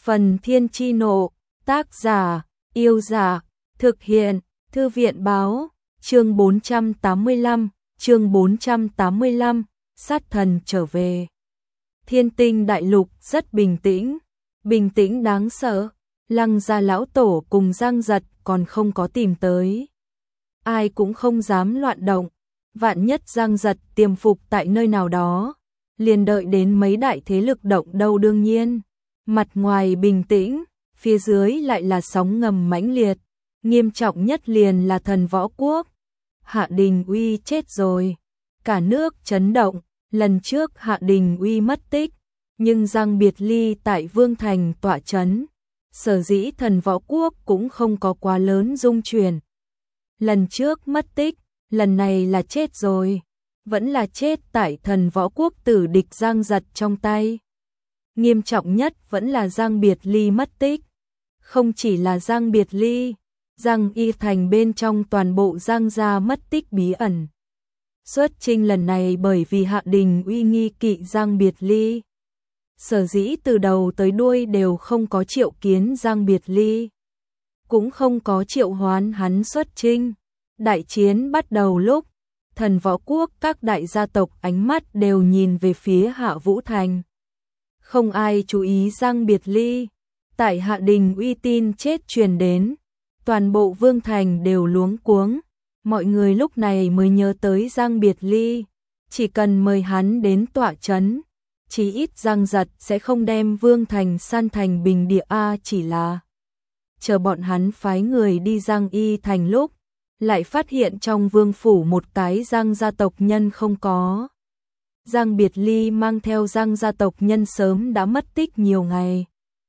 Phần Thiên Chi Nộ, tác giả, Yêu Giả, thực hiện, Thư viện Báo, chương 485, sát thần trở về. Thiên Tinh Đại Lục rất bình tĩnh đáng sợ, Lăng gia lão tổ cùng Giang Giật còn không có tìm tới. Ai cũng không dám loạn động, vạn nhất Giang Giật tiềm phục tại nơi nào đó, liền đợi đến mấy đại thế lực động đâu. Đương nhiên, mặt ngoài bình tĩnh, phía dưới lại là sóng ngầm mãnh liệt, nghiêm trọng nhất liền là Thần Võ Quốc. Hạ Đình Uy chết rồi, cả nước chấn động, lần trước Hạ Đình Uy mất tích, nhưng Giang Biệt Ly tại Vương Thành tọa chấn, sở dĩ Thần Võ Quốc cũng không có quá lớn rung chuyển. Lần trước mất tích, lần này là chết rồi, vẫn là chết tại Thần Võ Quốc tử địch Giang Giật trong tay. Nghiêm trọng nhất vẫn là Giang Biệt Ly mất tích. Không chỉ là Giang Biệt Ly, Giang Y Thành bên trong toàn bộ Giang gia mất tích bí ẩn. Xuất chinh lần này bởi vì Hạ Đình Uy nghi kỵ Giang Biệt Ly, sở dĩ từ đầu tới đuôi đều không có triệu kiến Giang Biệt Ly, cũng không có triệu hoán hắn xuất chinh. Đại chiến bắt đầu lúc, Thần Võ Quốc các đại gia tộc ánh mắt đều nhìn về phía Hạ Vũ Thành. Không ai chú ý Giang Biệt Ly. Tại Hạ Đình Uy tin chết truyền đến, toàn bộ Vương Thành đều luống cuống. Mọi người lúc này mới nhớ tới Giang Biệt Ly, chỉ cần mời hắn đến tọa chấn, chí ít Giang Giật sẽ không đem Vương Thành san thành bình địa. Chỉ là chờ bọn hắn phái người đi Giang Y Thành lúc, lại phát hiện trong vương phủ một cái Giang gia tộc nhân không có. Giang Biệt Ly mang theo Giang gia tộc nhân sớm đã mất tích nhiều ngày.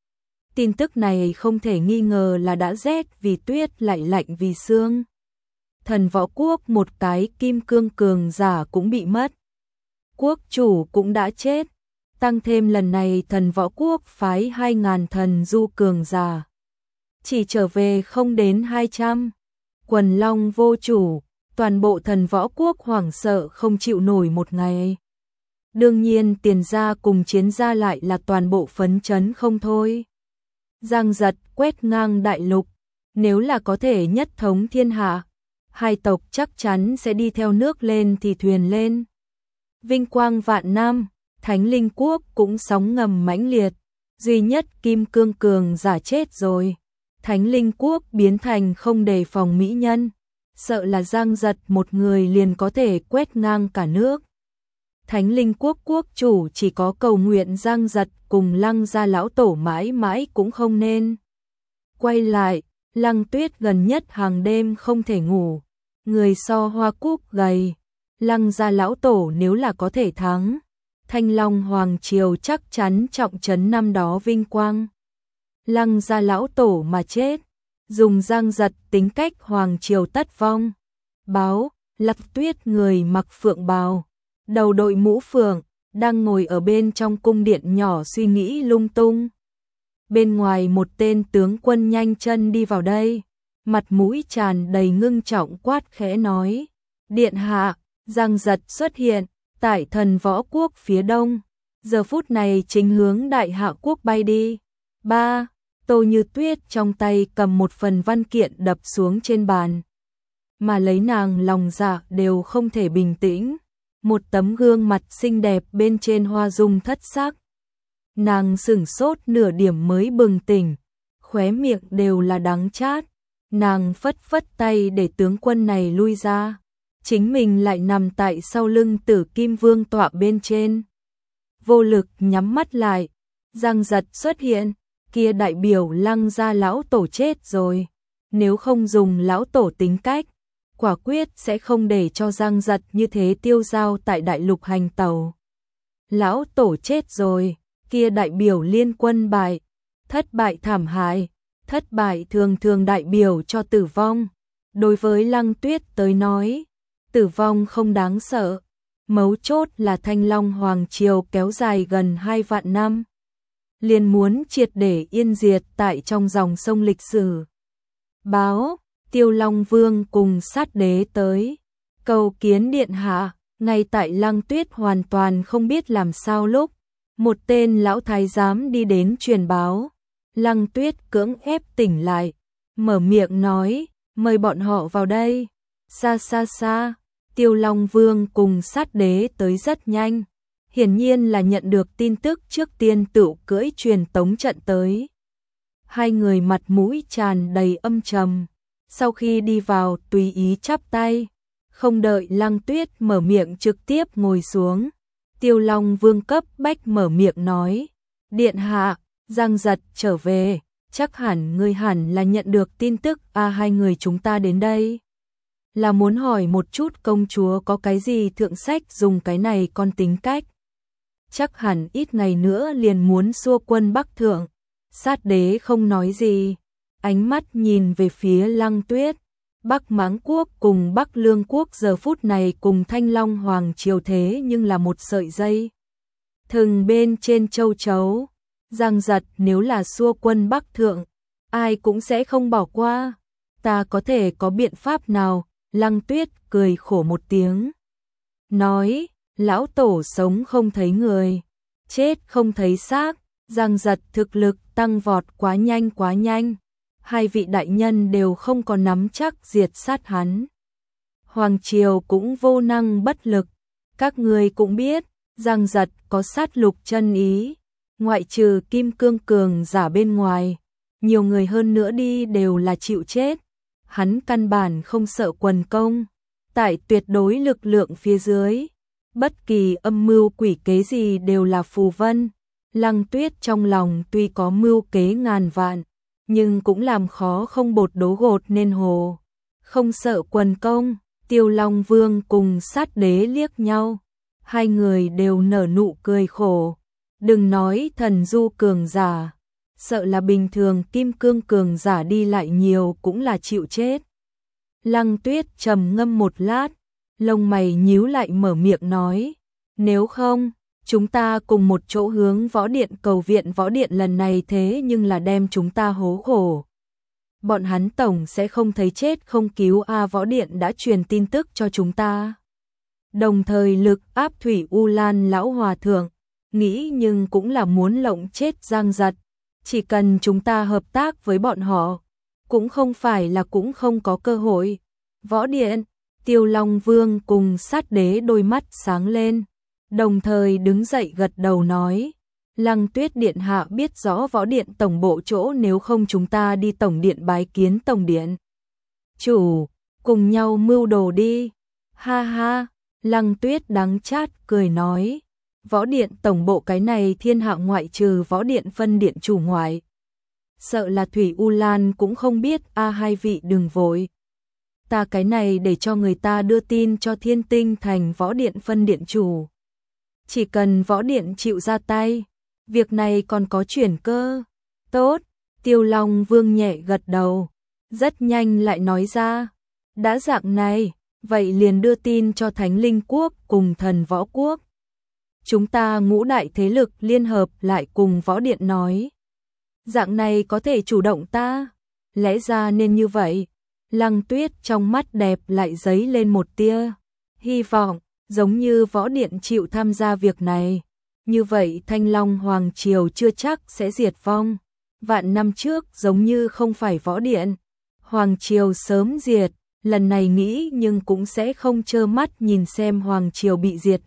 Tin tức này không thể nghi ngờ là đã rét vì tuyết lại lạnh vì sương. Thần Võ Quốc một cái kim cương cường giả cũng bị mất. Quốc chủ cũng đã chết. Tăng thêm lần này Thần Võ Quốc phái 2.000 thần du cường giả, chỉ trở về không đến 200. Quần long vô chủ, toàn bộ Thần Võ Quốc hoảng sợ không chịu nổi một ngày. Đương nhiên tiền gia cùng chiến gia lại là toàn bộ phấn chấn không thôi. Giang Giật quét ngang đại lục, nếu là có thể nhất thống thiên hạ, hai tộc chắc chắn sẽ đi theo nước lên thì thuyền lên. Vinh quang vạn năm, Thánh Linh Quốc cũng sóng ngầm mãnh liệt, duy nhất kim cương cường giả chết rồi. Thánh Linh Quốc biến thành không đề phòng mỹ nhân, sợ là Giang Giật một người liền có thể quét ngang cả nước. Thánh Linh Quốc quốc chủ chỉ có cầu nguyện Giang Giật cùng Lăng gia lão tổ mãi mãi cũng không nên quay lại. Lăng Tuyết gần nhất hàng đêm không thể ngủ, người so hoa cúc gầy. Lăng gia lão tổ nếu là có thể thắng, Thanh Long Hoàng Triều chắc chắn trọng trấn năm đó vinh quang. Lăng gia lão tổ mà chết, dùng Giang Giật tính cách Hoàng Triều tất vong. Báo, Lăng Tuyết người mặc phượng bào, đầu đội mũ phượng, đang ngồi ở bên trong cung điện nhỏ suy nghĩ lung tung. Bên ngoài một tên tướng quân nhanh chân đi vào đây, mặt mũi tràn đầy ngưng trọng quát khẽ nói: Điện hạ, Giang Giật xuất hiện tại Thần Võ Quốc phía đông, giờ phút này chính hướng Đại Hạ Quốc bay đi. Ba, Tô Như Tuyết trong tay cầm một phần văn kiện đập xuống trên bàn, mà lấy nàng lòng dạ đều không thể bình tĩnh. Một tấm gương mặt xinh đẹp bên trên hoa dung thất sắc. Nàng sửng sốt nửa điểm mới bừng tỉnh, khóe miệng đều là đắng chát. Nàng phất phất tay để tướng quân này lui ra, chính mình lại nằm tại sau lưng Tử Kim Vương tọa bên trên, vô lực nhắm mắt lại. Giang Giật xuất hiện, kia đại biểu Lăng gia lão tổ chết rồi. Nếu không dùng lão tổ tính cách, quả quyết sẽ không để cho Giang Giật như thế tiêu dao tại đại lục hành tẩu. Lão tổ chết rồi, kia đại biểu liên quân bại, thất bại thảm hại. Thất bại thường thường đại biểu cho tử vong. Đối với Lăng Tuyết tới nói, tử vong không đáng sợ, mấu chốt là Thanh Long Hoàng Triều kéo dài gần 2 vạn năm, liền muốn triệt để yên diệt tại trong dòng sông lịch sử. Báo, Tiêu Long Vương cùng sát đế tới, cầu kiến điện hạ. Ngay tại Lăng Tuyết hoàn toàn không biết làm sao lúc, một tên lão thái giám đi đến truyền báo. Lăng Tuyết cưỡng ép tỉnh lại, mở miệng nói, mời bọn họ vào đây. Xa xa xa, Tiêu Long Vương cùng Sát Đế tới rất nhanh, hiển nhiên là nhận được tin tức trước tiên tự cưỡi truyền tống trận tới. Hai người mặt mũi tràn đầy âm trầm, sau khi đi vào tùy ý chắp tay, không đợi Lăng Tuyết mở miệng trực tiếp ngồi xuống. Tiêu Long Vương cấp bách mở miệng nói, điện hạ, Giang Giật trở về, chắc hẳn ngươi hẳn là nhận được tin tức hai người chúng ta đến đây là muốn hỏi một chút công chúa có cái gì thượng sách dùng cái này con tính cách. Chắc hẳn ít ngày nữa liền muốn xua quân Bắc Thượng. Sát Đế không nói gì, ánh mắt nhìn về phía Lăng Tuyết. Bắc Mãng Quốc cùng Bắc Lương Quốc giờ phút này cùng Thanh Long Hoàng triều thế nhưng là một sợi dây thừng bên trên châu chấu. Giang Giật nếu là xua quân Bắc Thượng, ai cũng sẽ không bỏ qua. Ta có thể có biện pháp nào? Lăng Tuyết cười khổ một tiếng, nói, lão tổ sống không thấy người, chết không thấy xác. Giang Giật thực lực tăng vọt quá nhanh. Hai vị đại nhân đều không có nắm chắc diệt sát hắn. Hoàng triều cũng vô năng bất lực. Các người cũng biết, Giang Giật có sát lục chân ý, ngoại trừ kim cương cường giả bên ngoài, nhiều người hơn nữa đi đều là chịu chết. Hắn căn bản không sợ quần công, tại tuyệt đối lực lượng phía dưới, bất kỳ âm mưu quỷ kế gì đều là phù vân. Lăng Tuyết trong lòng tuy có mưu kế ngàn vạn, nhưng cũng làm khó không bột đố gột nên hồ. Không sợ quần công. Tiêu Long Vương cùng Sát Đế liếc nhau, hai người đều nở nụ cười khổ. Đừng nói thần du cường giả, sợ là bình thường kim cương cường giả đi lại nhiều cũng là chịu chết. Lăng Tuyết trầm ngâm một lát, lông mày nhíu lại mở miệng nói, nếu không, chúng ta cùng một chỗ hướng võ điện cầu viện. Võ điện lần này thế nhưng là đem chúng ta hố khổ. Bọn hắn tổng sẽ không thấy chết không cứu võ điện đã truyền tin tức cho chúng ta. Đồng thời lực áp Thủy U Lan lão hòa thượng, nghĩ nhưng cũng là muốn lộng chết Giang Giật. Chỉ cần chúng ta hợp tác với bọn họ, cũng không phải là cũng không có cơ hội. Võ điện, Tiêu Long Vương cùng Sát Đế đôi mắt sáng lên, đồng thời đứng dậy gật đầu nói, Lăng Tuyết điện hạ biết rõ võ điện tổng bộ chỗ, nếu không chúng ta đi tổng điện bái kiến tổng điện chủ, cùng nhau mưu đồ đi. Ha ha, Lăng Tuyết đắng chát cười nói, võ điện tổng bộ cái này thiên hạ ngoại trừ võ điện phân điện chủ ngoại, sợ là Thủy U Lan cũng không biết. Hai vị đừng vội, ta cái này để cho người ta đưa tin cho Thiên Tinh thành võ điện phân điện chủ. Chỉ cần võ điện chịu ra tay, việc này còn có chuyển cơ. Tốt, Tiêu Long Vương nhẹ gật đầu, rất nhanh lại nói ra, đã dạng này, vậy liền đưa tin cho Thánh Linh Quốc cùng Thần Võ Quốc. Chúng ta ngũ đại thế lực liên hợp lại cùng võ điện nói. Dạng này có thể chủ động ta, lẽ ra nên như vậy. Lăng Tuyết trong mắt đẹp lại dấy lên một tia hy vọng, giống như võ điện chịu tham gia việc này. Như vậy Thanh Long Hoàng triều chưa chắc sẽ diệt vong. Vạn năm trước giống như không phải võ điện, Hoàng triều sớm diệt, lần này nghĩ nhưng cũng sẽ không trơ mắt nhìn xem Hoàng triều bị diệt.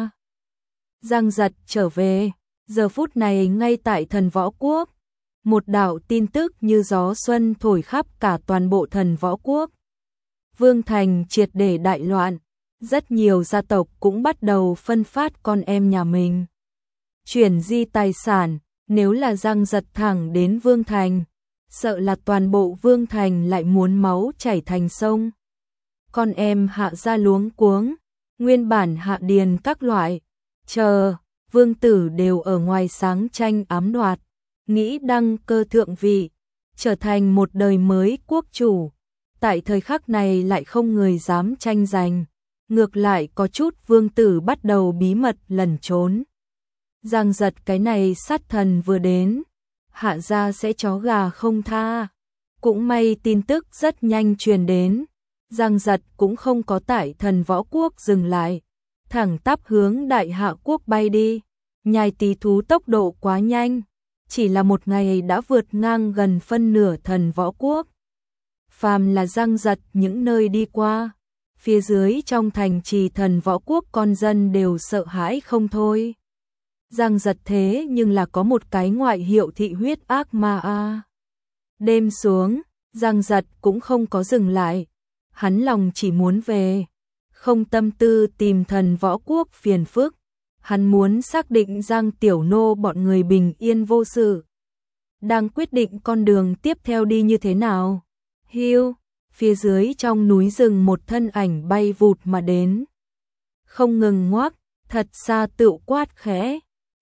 Giang Giật trở về, giờ phút này ngay tại Thần Võ Quốc. Một đạo tin tức như gió xuân thổi khắp cả toàn bộ Thần Võ Quốc. Vương thành triệt để đại loạn, rất nhiều gia tộc cũng bắt đầu phân phát con em nhà mình chuyển di tài sản. Nếu là Giang Giật thẳng đến Vương thành, sợ là toàn bộ Vương thành lại muốn máu chảy thành sông. Con em Hạ gia luống cuống, nguyên bản Hạ điền các loại, chờ vương tử đều ở ngoài sáng tranh ám đoạt, nghĩ đăng cơ thượng vị, trở thành một đời mới quốc chủ. Tại thời khắc này lại không người dám tranh giành, ngược lại có chút vương tử bắt đầu bí mật lẩn trốn. Giang Giật cái này sát thần vừa đến, Hạ gia sẽ chó gà không tha. Cũng may tin tức rất nhanh truyền đến, Giang Giật cũng không có tại Thần Võ Quốc dừng lại, thẳng tắp hướng Đại Hạ Quốc bay đi. Nhai tí thú tốc độ quá nhanh, chỉ là một ngày đã vượt ngang gần phân nửa thần võ quốc. Phàm là Giang Giật những nơi đi qua, phía dưới trong thành trì thần võ quốc con dân đều sợ hãi không thôi. Giang Giật thế nhưng là có một cái ngoại hiệu thị huyết ác ma a. Đêm xuống, Giang Giật cũng không có dừng lại, hắn lòng chỉ muốn về, không tâm tư tìm thần võ quốc phiền phức, hắn muốn xác định Giang Tiểu Nô bọn người bình yên vô sự. Đang quyết định con đường tiếp theo đi như thế nào. Hiu, phía dưới trong núi rừng một thân ảnh bay vụt mà đến. Không ngừng ngoác, thật xa tựu quát khẽ.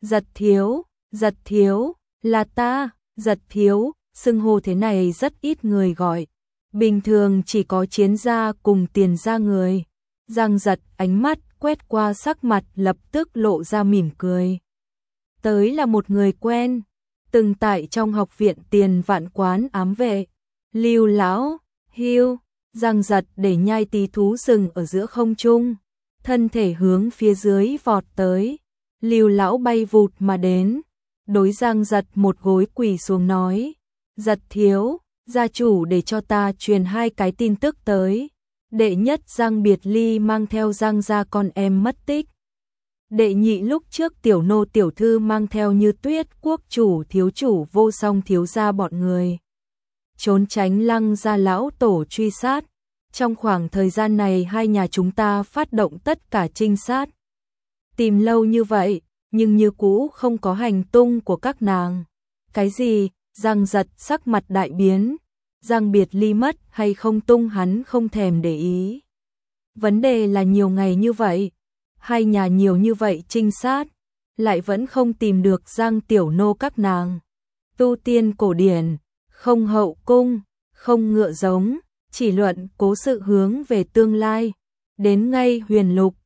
Giật thiếu, là ta, Giật thiếu, xưng hô thế này rất ít người gọi. Bình thường chỉ có chiến gia cùng tiền gia người. Giang Giật ánh mắt quét qua sắc mặt lập tức lộ ra mỉm cười. Tới là một người quen, từng tại trong học viện Tiền Vạn quán ám vệ. Lưu lão, hiu, Giang Giật để nhai tí thú rừng ở giữa không trung, thân thể hướng phía dưới vọt tới. Lưu lão bay vụt mà đến, đối Giang Giật một gối quỳ xuống nói: "Giật thiếu, gia chủ để cho ta truyền 2 cái tin tức tới. Đệ nhất, Giang Biệt Ly mang theo Giang gia con em mất tích. Đệ nhị, lúc trước Tiểu Nô tiểu thư mang theo Như Tuyết quốc chủ, thiếu chủ, Vô Song thiếu gia bọn người trốn tránh Lăng gia lão tổ truy sát. Trong khoảng thời gian này hai nhà chúng ta phát động tất cả trinh sát, tìm lâu như vậy, nhưng như cũ không có hành tung của các nàng." Cái gì? Giang Giật sắc mặt đại biến. Giang Biệt Ly mất hay không tung hắn không thèm để ý. Vấn đề là nhiều ngày như vậy, hai nhà nhiều như vậy trinh sát, lại vẫn không tìm được Giang Tiểu Nô các nàng. Tu tiên cổ điển, không hậu cung, không ngựa giống, chỉ luận cố sự hướng về tương lai. Đến ngay Huyền Lục,